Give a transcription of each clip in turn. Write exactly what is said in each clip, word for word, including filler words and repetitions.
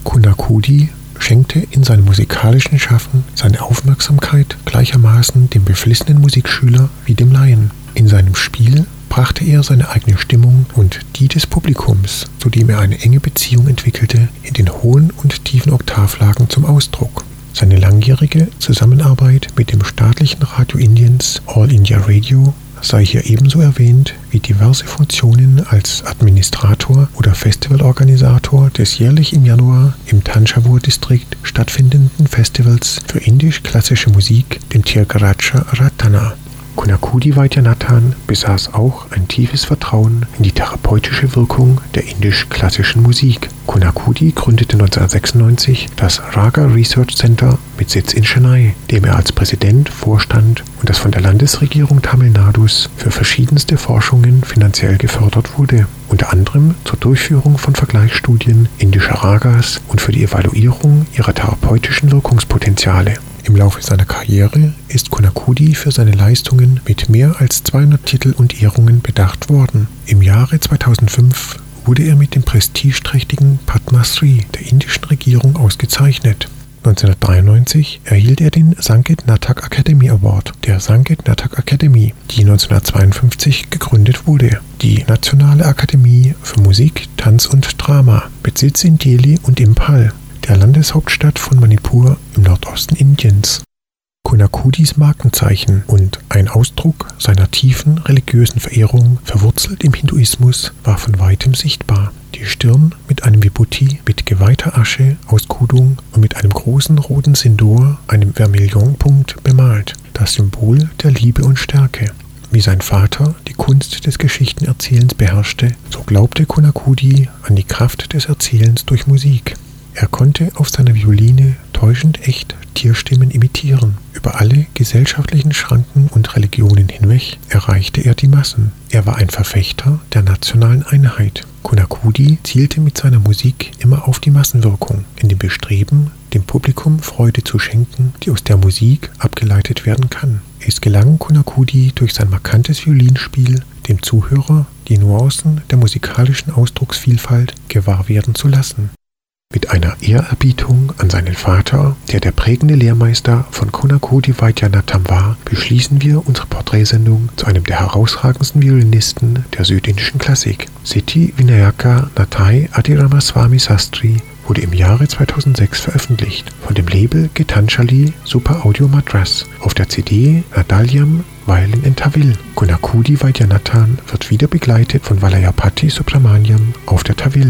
Kunakudi schenkte in seinem musikalischen Schaffen seine Aufmerksamkeit gleichermaßen dem beflissenen Musikschüler wie dem Laien. In seinem Spiel brachte er seine eigene Stimmung und die des Publikums, zu dem er eine enge Beziehung entwickelte, in den hohen und tiefen Oktavlagen zum Ausdruck. Seine langjährige Zusammenarbeit mit dem staatlichen Radio Indiens All India Radio sei hier ebenso erwähnt wie diverse Funktionen als Administrator oder Festivalorganisator des jährlich im Januar im Thanjavur-Distrikt stattfindenden Festivals für indisch-klassische Musik, dem Tyagaraja Ratana. Kunakudi Vaidyanathan besaß auch ein tiefes Vertrauen in die therapeutische Wirkung der indisch-klassischen Musik. Kunakudi gründete neunzehnhundertsechsundneunzig das Raga Research Center mit Sitz in Chennai, dem er als Präsident vorstand und das von der Landesregierung Tamil Nadus für verschiedenste Forschungen finanziell gefördert wurde, unter anderem zur Durchführung von Vergleichsstudien indischer Ragas und für die Evaluierung ihrer therapeutischen Wirkungspotenziale. Im Laufe seiner Karriere ist Kunakudi für seine Leistungen mit mehr als zweihundert Titel und Ehrungen bedacht worden. Im Jahre zweitausendfünf wurde er mit dem prestigeträchtigen Padma Shri der indischen Regierung ausgezeichnet. neunzehnhundertdreiundneunzig erhielt er den Sangeet Natak Academy Award der Sangeet Natak Academy, die neunzehnhundertzweiundfünfzig gegründet wurde. Die Nationale Akademie für Musik, Tanz und Drama mit Sitz in Delhi und Imphal, der Landeshauptstadt von Manipur im Nordosten Indiens. Kunakudis Markenzeichen und ein Ausdruck seiner tiefen religiösen Verehrung, verwurzelt im Hinduismus, war von weitem sichtbar. Die Stirn mit einem Vibhuti mit geweihter Asche aus Kudung und mit einem großen roten Sindoor, einem Vermillionpunkt, bemalt, das Symbol der Liebe und Stärke. Wie sein Vater die Kunst des Geschichtenerzählens beherrschte, so glaubte Kunakudi an die Kraft des Erzählens durch Musik. Er konnte auf seiner Violine täuschend echt Tierstimmen imitieren. Über alle gesellschaftlichen Schranken und Religionen hinweg erreichte er die Massen. Er war ein Verfechter der nationalen Einheit. Kunakudi zielte mit seiner Musik immer auf die Massenwirkung, in dem Bestreben, dem Publikum Freude zu schenken, die aus der Musik abgeleitet werden kann. Es gelang Kunakudi durch sein markantes Violinspiel, dem Zuhörer die Nuancen der musikalischen Ausdrucksvielfalt gewahr werden zu lassen. Mit einer Ehrerbietung an seinen Vater, der der prägende Lehrmeister von Kunakudi Vaidyanathan war, beschließen wir unsere Porträtsendung zu einem der herausragendsten Violinisten der südindischen Klassik. Siddhi Vinayaka Nathai Adiramaswamy Sastry wurde im Jahre zweitausendsechs veröffentlicht von dem Label Gitanjali Super Audio Madras auf der C D Nadalyam Violin and Tawil. Kunakudi Vaidyanathan wird wieder begleitet von Valayapati Subramaniam auf der Tawil.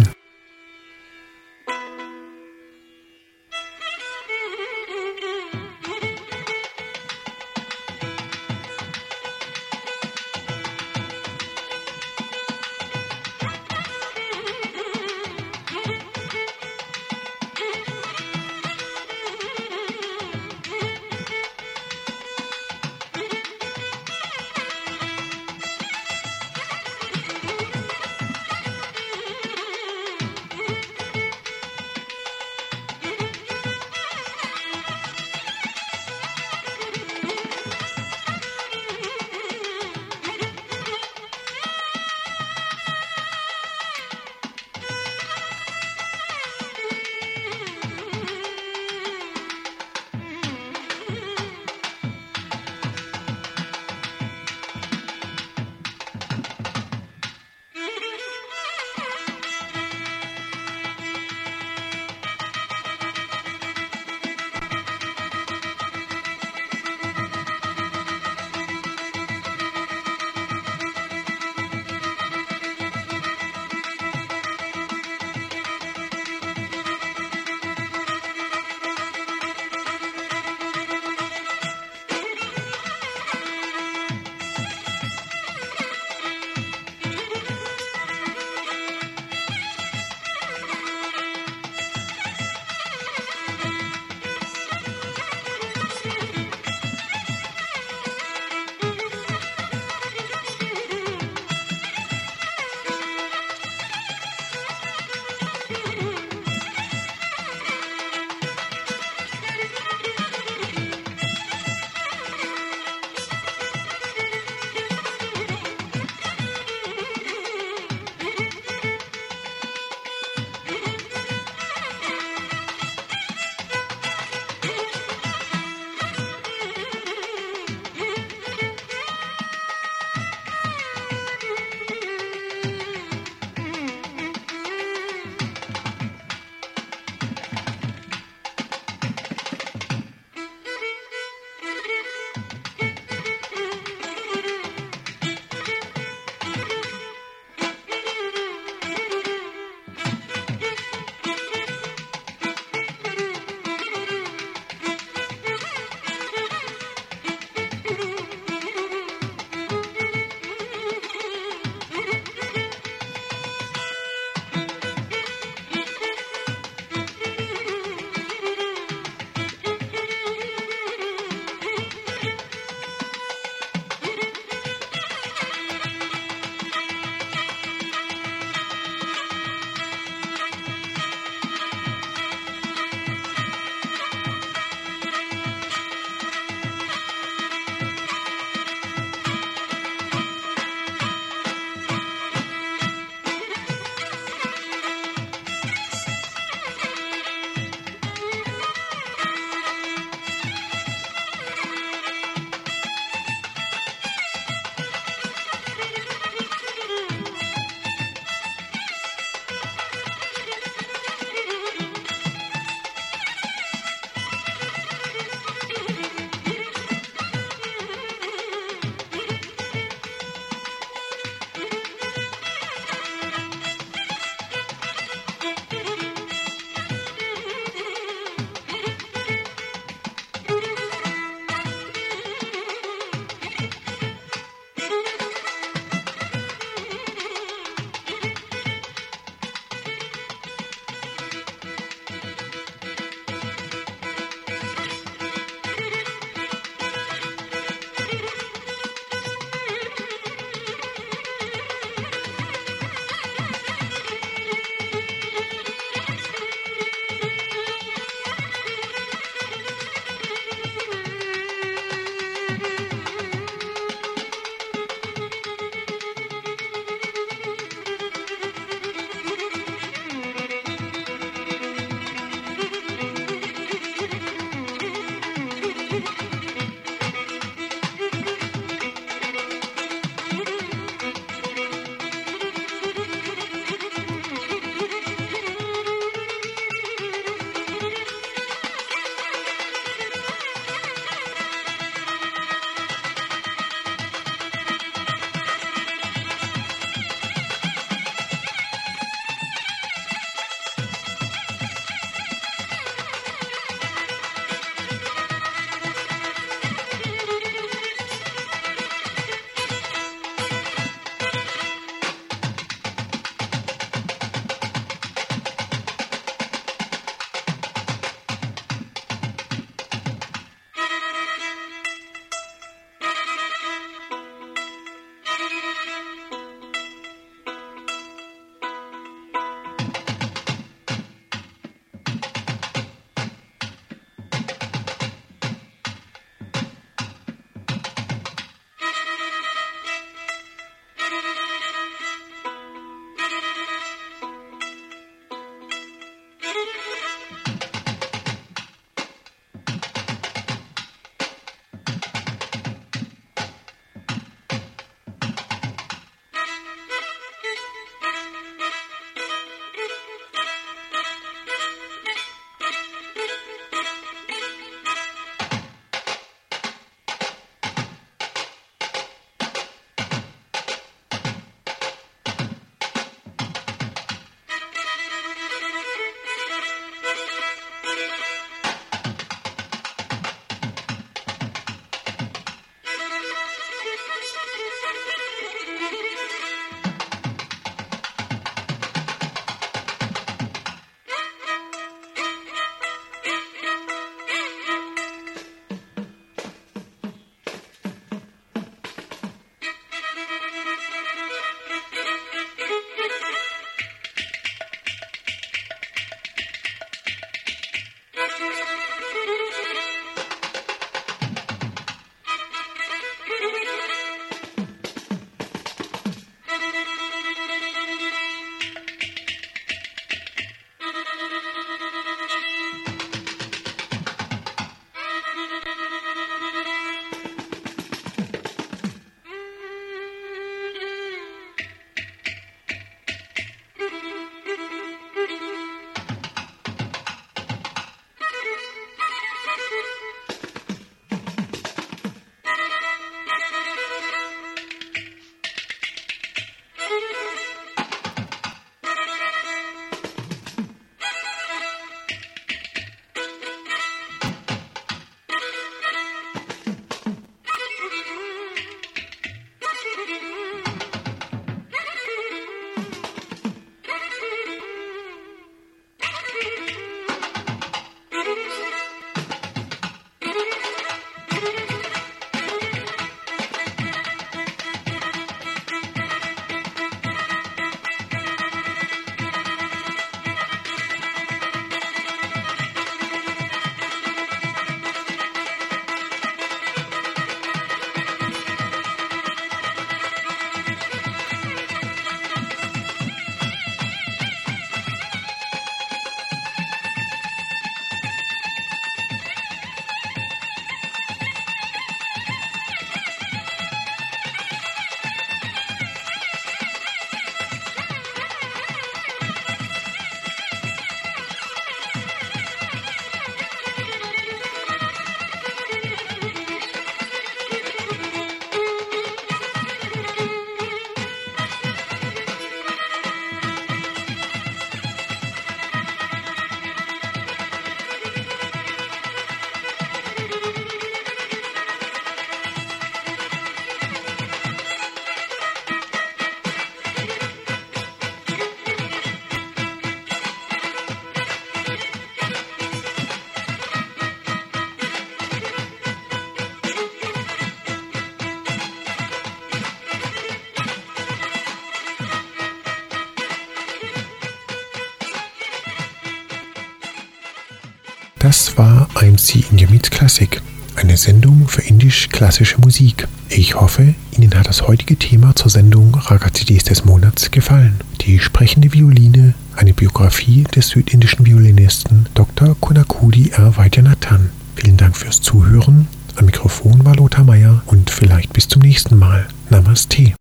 Das war I M C India Meets Classic, eine Sendung für indisch-klassische Musik. Ich hoffe, Ihnen hat das heutige Thema zur Sendung Raga C Ds des Monats gefallen. Die sprechende Violine, eine Biografie des südindischen Violinisten Doktor Kunakudi R. Vaidyanathan. Vielen Dank fürs Zuhören. Am Mikrofon war Lothar Meier und vielleicht bis zum nächsten Mal. Namaste.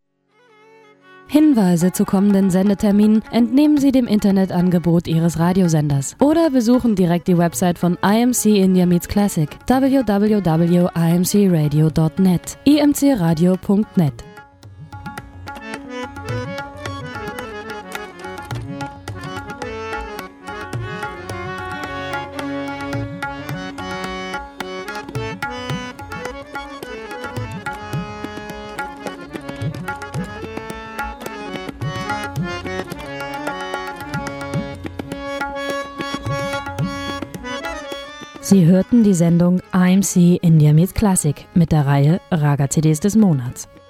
Hinweise zu kommenden Sendeterminen entnehmen Sie dem Internetangebot Ihres Radiosenders oder besuchen direkt die Website von I M C India Meets Classic w w w punkt i m c radio punkt net i m c radio punkt net. Sie hörten die Sendung I M C India Meets Classic mit der Reihe Raga C Ds des Monats.